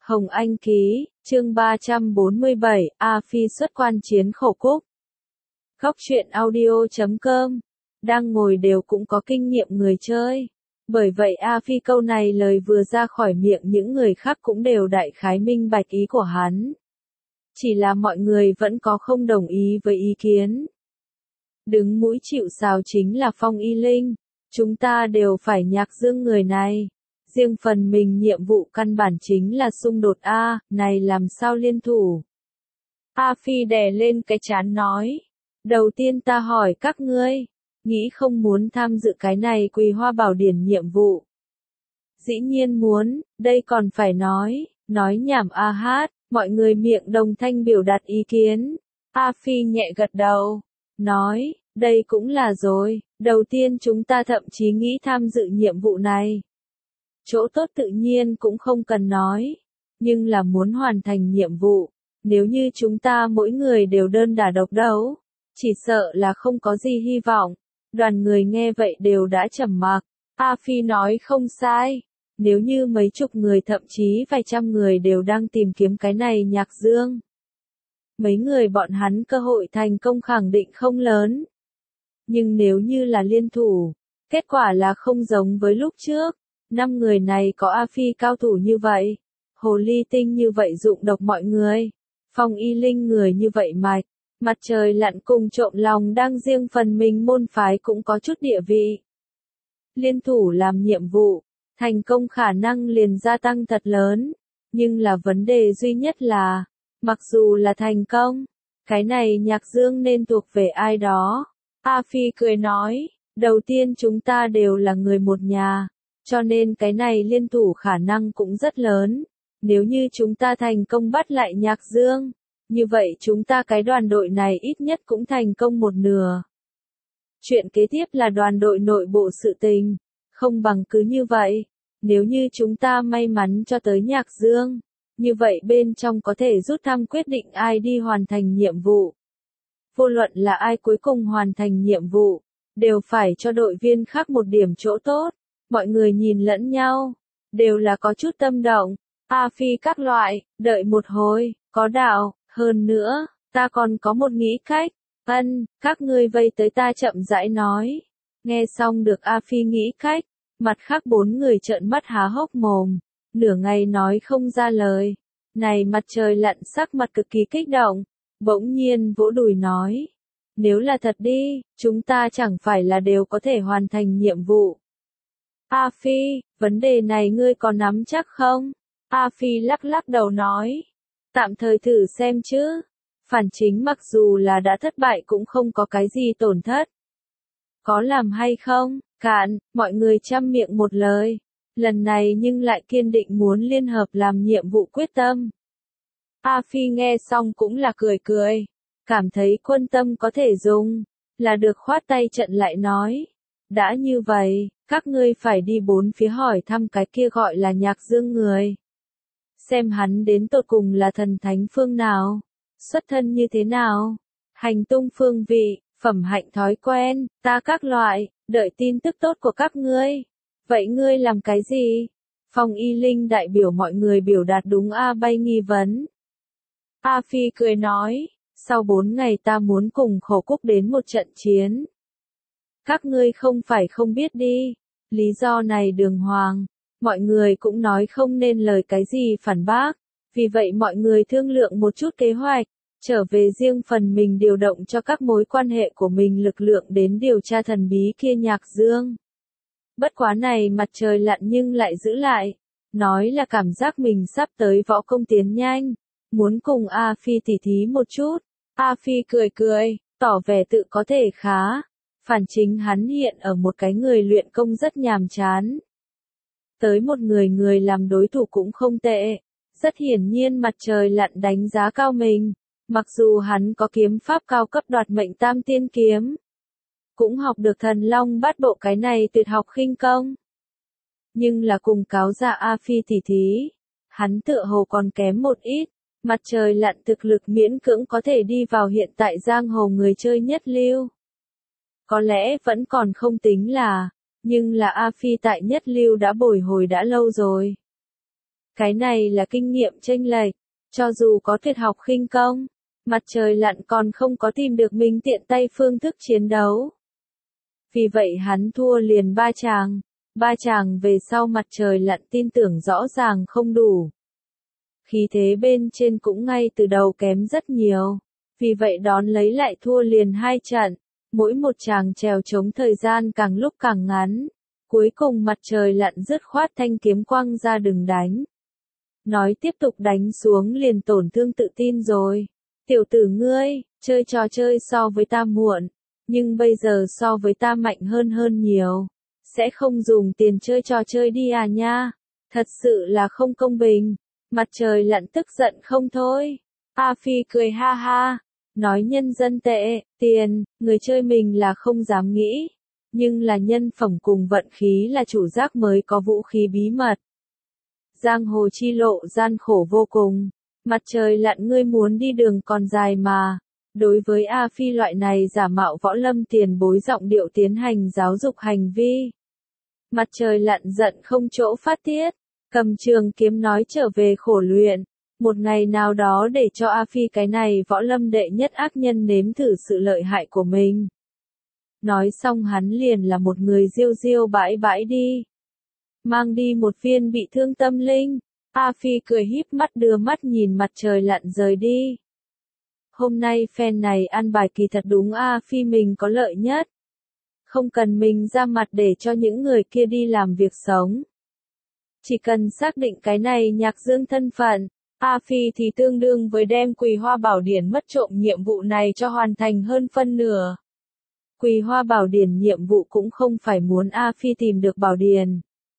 Hồng Anh ký, chương 347, A Phi xuất quan chiến Khổ Cúc. Góc truyện audio.com, đang ngồi đều cũng có kinh nghiệm người chơi. Bởi vậy A Phi câu này lời vừa ra khỏi miệng những người khác cũng đều đại khái minh bạch ý của hắn. Chỉ là mọi người vẫn có không đồng ý với ý kiến. Đứng mũi chịu sào chính là Phong Y Linh. Chúng ta đều phải nhạc dương người này. Riêng phần mình nhiệm vụ căn bản chính là xung đột A, này làm sao liên thủ. A Phi đè lên cái trán nói. Đầu tiên ta hỏi các ngươi, nghĩ không muốn tham dự cái này Quỳ Hoa Bảo Điển nhiệm vụ. Dĩ nhiên muốn, đây còn phải nói nhảm a hát, mọi người miệng đồng thanh biểu đạt ý kiến. A Phi nhẹ gật đầu, nói, đây cũng là rồi, đầu tiên chúng ta thậm chí nghĩ tham dự nhiệm vụ này. Chỗ tốt tự nhiên cũng không cần nói, nhưng là muốn hoàn thành nhiệm vụ, nếu như chúng ta mỗi người đều đơn đả độc đấu, chỉ sợ là không có gì hy vọng. Đoàn người nghe vậy đều đã trầm mặc. A Phi nói không sai, nếu như mấy chục người thậm chí vài trăm người đều đang tìm kiếm cái này nhạc dương. Mấy người bọn hắn cơ hội thành công khẳng định không lớn. Nhưng nếu như là liên thủ, kết quả là không giống với lúc trước. 5 người này có A Phi cao thủ như vậy, Hồ Ly Tinh như vậy dụng độc mọi người, Phong Y Linh người như vậy mạch, Mặt Trời Lặn cùng Trộm Lòng đang riêng phần mình môn phái cũng có chút địa vị. Liên thủ làm nhiệm vụ, thành công khả năng liền gia tăng thật lớn, nhưng là vấn đề duy nhất là, mặc dù là thành công, cái này nhạc dương nên thuộc về ai đó. A Phi cười nói, đầu tiên chúng ta đều là người một nhà. Cho nên cái này liên thủ khả năng cũng rất lớn. Nếu như chúng ta thành công bắt lại nhạc dương, như vậy chúng ta cái đoàn đội này ít nhất cũng thành công một nửa. Chuyện kế tiếp là đoàn đội nội bộ sự tình. Không bằng cứ như vậy. Nếu như chúng ta may mắn cho tới nhạc dương, như vậy bên trong có thể rút thăm quyết định ai đi hoàn thành nhiệm vụ. Vô luận là ai cuối cùng hoàn thành nhiệm vụ, đều phải cho đội viên khác một điểm chỗ tốt. Mọi người nhìn lẫn nhau, đều là có chút tâm động. A Phi các loại, đợi một hồi, có đạo, hơn nữa, ta còn có một nghĩ cách. Các ngươi vây tới ta chậm rãi nói. Nghe xong được A Phi nghĩ cách, mặt khác 4 người trợn mắt há hốc mồm, nửa ngày nói không ra lời. Này Mặt Trời Lặn sắc mặt cực kỳ kích động, bỗng nhiên vỗ đùi nói. Nếu là thật đi, chúng ta chẳng phải là đều có thể hoàn thành nhiệm vụ. A Phi, vấn đề này ngươi có nắm chắc không? A Phi lắc lắc đầu nói. Tạm thời thử xem chứ. Phản chính mặc dù là đã thất bại cũng không có cái gì tổn thất. Có làm hay không? Cạn, mọi người chăm miệng một lời. Lần này nhưng lại kiên định muốn liên hợp làm nhiệm vụ quyết tâm. A Phi nghe xong cũng là cười cười. Cảm thấy quân tâm có thể dùng. Là được khoát tay trận lại nói. Đã như vậy, các ngươi phải đi bốn phía hỏi thăm cái kia gọi là nhạc dương người. Xem hắn đến tột cùng là thần thánh phương nào, xuất thân như thế nào, hành tung phương vị, phẩm hạnh thói quen, ta các loại, đợi tin tức tốt của các ngươi. Vậy ngươi làm cái gì? Phong Y Linh đại biểu mọi người biểu đạt đúng A Bay nghi vấn. A Phi cười nói, sau 4 ngày ta muốn cùng Khổ Cúc đến một trận chiến. Các ngươi không phải không biết đi, lý do này đường hoàng, mọi người cũng nói không nên lời cái gì phản bác, vì vậy mọi người thương lượng một chút kế hoạch, trở về riêng phần mình điều động cho các mối quan hệ của mình lực lượng đến điều tra thần bí kia nhạc dương. Bất quá này Mặt Trời Lặn nhưng lại giữ lại, nói là cảm giác mình sắp tới võ công tiến nhanh, muốn cùng A Phi tỉ thí một chút. A Phi cười cười, tỏ vẻ tự có thể khá. Phản chính hắn hiện ở một cái người luyện công rất nhàm chán. Tới một người làm đối thủ cũng không tệ. Rất hiển nhiên Mặt Trời Lặn đánh giá cao mình. Mặc dù hắn có kiếm pháp cao cấp đoạt mệnh tam tiên kiếm. Cũng học được thần long bát bộ cái này tuyệt học khinh công. Nhưng là cùng cáo giả A Phi tỉ thí. Hắn tựa hồ còn kém một ít. Mặt Trời Lặn thực lực miễn cưỡng có thể đi vào hiện tại giang hồ người chơi nhất lưu. Có lẽ vẫn còn không tính là, nhưng là A Phi tại nhất lưu đã bồi hồi đã lâu rồi. Cái này là kinh nghiệm chênh lệch, cho dù có tuyệt học khinh công, mặt trời lặn còn không có tìm được mình tiện tay phương thức chiến đấu. Vì vậy hắn thua liền 3 chàng. 3 chàng về sau mặt trời lặn tin tưởng rõ ràng không đủ. Khí thế bên trên cũng ngay từ đầu kém rất nhiều. Vì vậy đón lấy lại thua liền 2 trận. Mỗi một chàng trèo chống thời gian càng lúc càng ngắn. Cuối cùng mặt trời lặn dứt khoát thanh kiếm quăng ra đừng đánh. Nói tiếp tục đánh xuống liền tổn thương tự tin rồi. Tiểu tử ngươi, chơi trò chơi so với ta muộn. Nhưng bây giờ so với ta mạnh hơn nhiều. Sẽ không dùng tiền chơi trò chơi đi à nha. Thật sự là không công bình. Mặt trời lặn tức giận không thôi. A Phi cười ha ha. Nói nhân dân tệ, tiền, người chơi mình là không dám nghĩ. Nhưng là nhân phẩm cùng vận khí là chủ giác mới có vũ khí bí mật. Giang hồ chi lộ gian khổ vô cùng. Mặt trời lặn ngươi muốn đi đường còn dài mà. Đối với A Phi loại này giả mạo võ lâm tiền bối giọng điệu tiến hành giáo dục hành vi. Mặt trời lặn giận không chỗ phát tiết. Cầm trường kiếm nói trở về khổ luyện. Một ngày nào đó để cho A Phi cái này võ lâm đệ nhất ác nhân nếm thử sự lợi hại của mình. Nói xong hắn liền là một người diêu diêu bãi bãi đi. Mang đi một viên bị thương tâm linh. A Phi cười híp mắt đưa mắt nhìn mặt trời lặn rời đi. Hôm nay phen này ăn bài kỳ thật đúng A Phi mình có lợi nhất. Không cần mình ra mặt để cho những người kia đi làm việc sống. Chỉ cần xác định cái này Nhạc Dương thân phận, A Phi thì tương đương với đem Quỳ Hoa Bảo Điển mất trộm nhiệm vụ này cho hoàn thành hơn phân nửa. Quỳ Hoa Bảo Điển nhiệm vụ cũng không phải muốn A Phi tìm được Bảo Điển,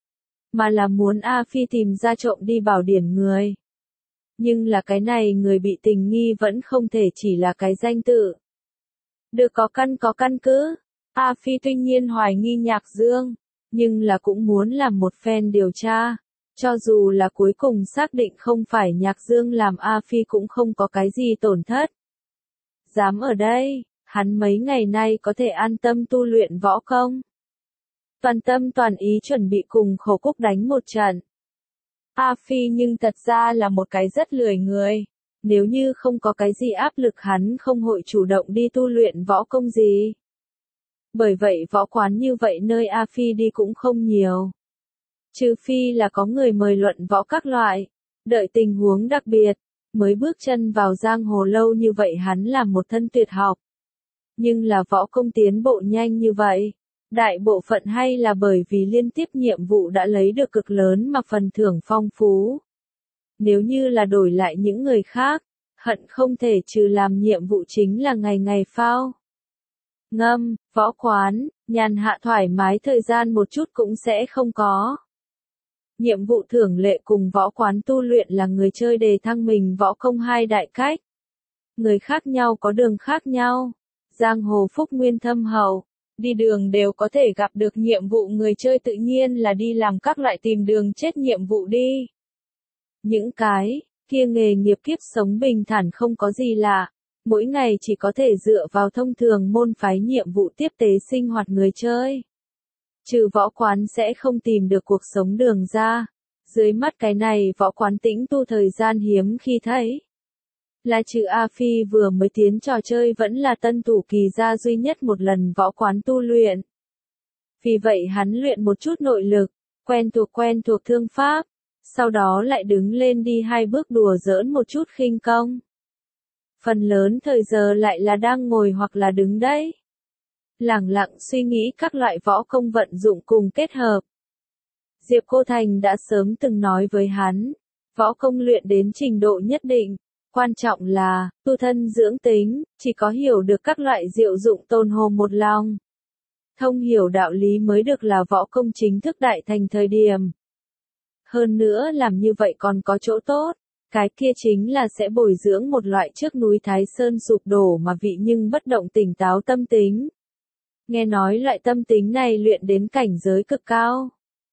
mà là muốn A Phi tìm ra trộm đi Bảo Điển người. Nhưng là cái này người bị tình nghi vẫn không thể chỉ là cái danh tự. Được có căn cứ. A Phi tuy nhiên hoài nghi Nhạc Dương, nhưng là cũng muốn làm một phen điều tra. Cho dù là cuối cùng xác định không phải Nhạc Dương làm A Phi cũng không có cái gì tổn thất. Dám ở đây, hắn mấy ngày nay có thể an tâm tu luyện võ công. Toàn tâm toàn ý chuẩn bị cùng Khổ Cúc đánh một trận. A Phi nhưng thật ra là một cái rất lười người. Nếu như không có cái gì áp lực hắn không hội chủ động đi tu luyện võ công gì. Bởi vậy võ quán như vậy nơi A Phi đi cũng không nhiều. Trừ phi là có người mời luận võ các loại. Đợi tình huống đặc biệt, mới bước chân vào giang hồ lâu như vậy hắn làm một thân tuyệt học. Nhưng là võ công tiến bộ nhanh như vậy. Đại bộ phận hay là bởi vì liên tiếp nhiệm vụ đã lấy được cực lớn mà phần thưởng phong phú. Nếu như là đổi lại những người khác, hận không thể trừ làm nhiệm vụ chính là ngày ngày phao. Ngâm, võ quán, nhàn hạ thoải mái thời gian một chút cũng sẽ không có. Nhiệm vụ thường lệ cùng võ quán tu luyện là người chơi đề thăng mình võ công hai đại cách. Người khác nhau có đường khác nhau. Giang hồ phúc nguyên thâm hậu. Đi đường đều có thể gặp được nhiệm vụ người chơi tự nhiên là đi làm các loại tìm đường chết nhiệm vụ đi. Những cái kia nghề nghiệp kiếp sống bình thản không có gì lạ. Mỗi ngày chỉ có thể dựa vào thông thường môn phái nhiệm vụ tiếp tế sinh hoạt người chơi. Trừ võ quán sẽ không tìm được cuộc sống đường ra. Dưới mắt cái này võ quán tĩnh tu thời gian hiếm khi thấy. Là trừ A Phi vừa mới tiến trò chơi vẫn là tân thủ kỳ ra duy nhất một lần võ quán tu luyện. Vì vậy hắn luyện một chút nội lực, quen thuộc thương pháp. Sau đó lại đứng lên đi hai bước đùa giỡn một chút khinh công. Phần lớn thời giờ lại là đang ngồi hoặc là đứng đấy. Lẳng lặng suy nghĩ các loại võ công vận dụng cùng kết hợp. Diệp Cô Thành đã sớm từng nói với hắn, võ công luyện đến trình độ nhất định, quan trọng là, tu thân dưỡng tính, chỉ có hiểu được các loại diệu dụng tôn hồ một lòng. Thông hiểu đạo lý mới được là võ công chính thức đại thành thời điểm. Hơn nữa làm như vậy còn có chỗ tốt, cái kia chính là sẽ bồi dưỡng một loại trước núi Thái Sơn sụp đổ mà vị nhưng bất động tỉnh táo tâm tính. Nghe nói loại tâm tính này luyện đến cảnh giới cực cao.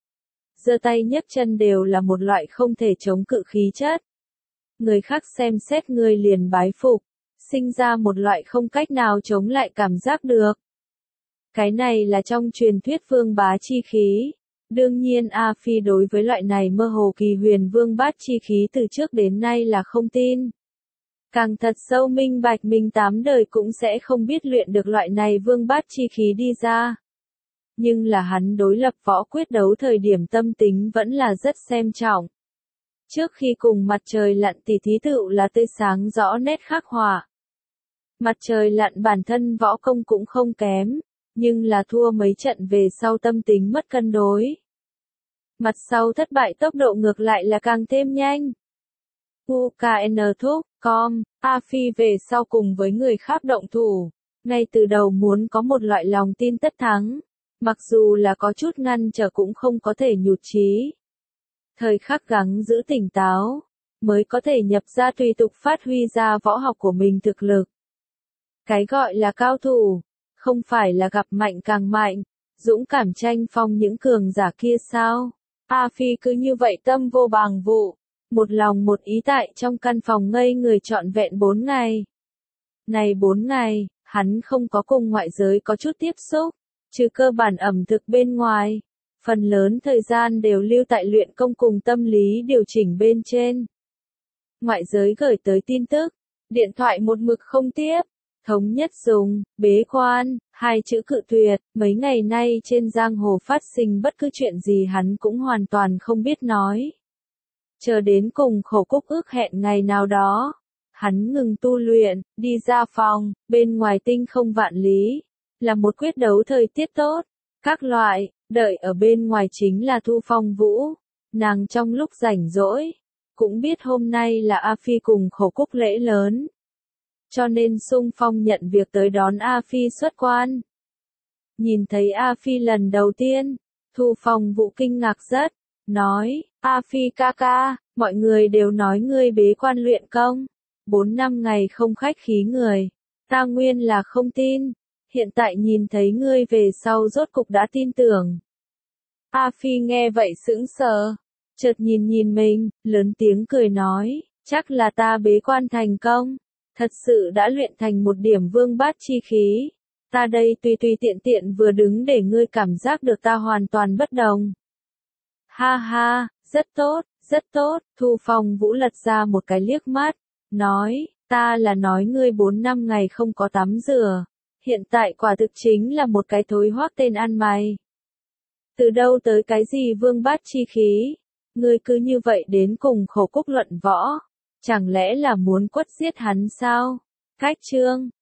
Giơ tay nhấc chân đều là một loại không thể chống cự khí chất. Người khác xem xét người liền bái phục, sinh ra một loại không cách nào chống lại cảm giác được. Cái này là trong truyền thuyết vương bá chi khí. Đương nhiên A Phi đối với loại này mơ hồ kỳ huyền vương bát chi khí từ trước đến nay là không tin. Càng thật sâu minh bạch mình 8 đời cũng sẽ không biết luyện được loại này vương bát chi khí đi ra. Nhưng là hắn đối lập võ quyết đấu thời điểm tâm tính vẫn là rất xem trọng. Trước khi cùng mặt trời lặn thì thí tựu là tươi sáng rõ nét khắc họa. Mặt trời lặn bản thân võ công cũng không kém, nhưng là thua mấy trận về sau tâm tính mất cân đối. Mặt sau thất bại tốc độ ngược lại là càng thêm nhanh. UKN thúc, com, A Phi về sau cùng với người khác động thủ, ngay từ đầu muốn có một loại lòng tin tất thắng, mặc dù là có chút ngăn trở cũng không có thể nhụt chí. Thời khắc gắng giữ tỉnh táo, mới có thể nhập ra tùy tục phát huy ra võ học của mình thực lực. Cái gọi là cao thủ, không phải là gặp mạnh càng mạnh, dũng cảm tranh phong những cường giả kia sao? A Phi cứ như vậy tâm vô bàng vụ, một lòng một ý tại trong căn phòng ngây người trọn vẹn 4 ngày. Này 4 ngày, hắn không có cùng ngoại giới có chút tiếp xúc, trừ cơ bản ẩm thực bên ngoài. Phần lớn thời gian đều lưu tại luyện công cùng tâm lý điều chỉnh bên trên. Ngoại giới gửi tới tin tức, điện thoại một mực không tiếp, thống nhất dùng, bế quan, 2 chữ cự tuyệt, mấy ngày nay trên giang hồ phát sinh bất cứ chuyện gì hắn cũng hoàn toàn không biết nói. Chờ đến cùng Khổ Cúc ước hẹn ngày nào đó, hắn ngừng tu luyện, đi ra phòng, bên ngoài tinh không vạn lý, là một quyết đấu thời tiết tốt, các loại, đợi ở bên ngoài chính là Thu Phong Vũ, nàng trong lúc rảnh rỗi, cũng biết hôm nay là A Phi cùng Khổ Cúc lễ lớn. Cho nên xung phong nhận việc tới đón A Phi xuất quan. Nhìn thấy A Phi lần đầu tiên, Thu Phong Vũ kinh ngạc rất, nói, A Phi ca ca, mọi người đều nói ngươi bế quan luyện công, 4 năm ngày không khách khí người, ta nguyên là không tin, hiện tại nhìn thấy ngươi về sau rốt cục đã tin tưởng. A Phi nghe vậy sững sờ, chợt nhìn mình, lớn tiếng cười nói, chắc là ta bế quan thành công, thật sự đã luyện thành một điểm vương bát chi khí, ta đây tùy tiện tiện vừa đứng để ngươi cảm giác được ta hoàn toàn bất đồng. Ha ha, rất tốt, Thu Phong Vũ lật ra một cái liếc mắt, nói, ta là nói ngươi 4 năm ngày không có tắm rửa, hiện tại quả thực chính là một cái thối hoác tên ăn mày. Từ đâu tới cái gì vương bát chi khí, ngươi cứ như vậy đến cùng Khổ Cúc luận võ, chẳng lẽ là muốn quất giết hắn sao? Cách chương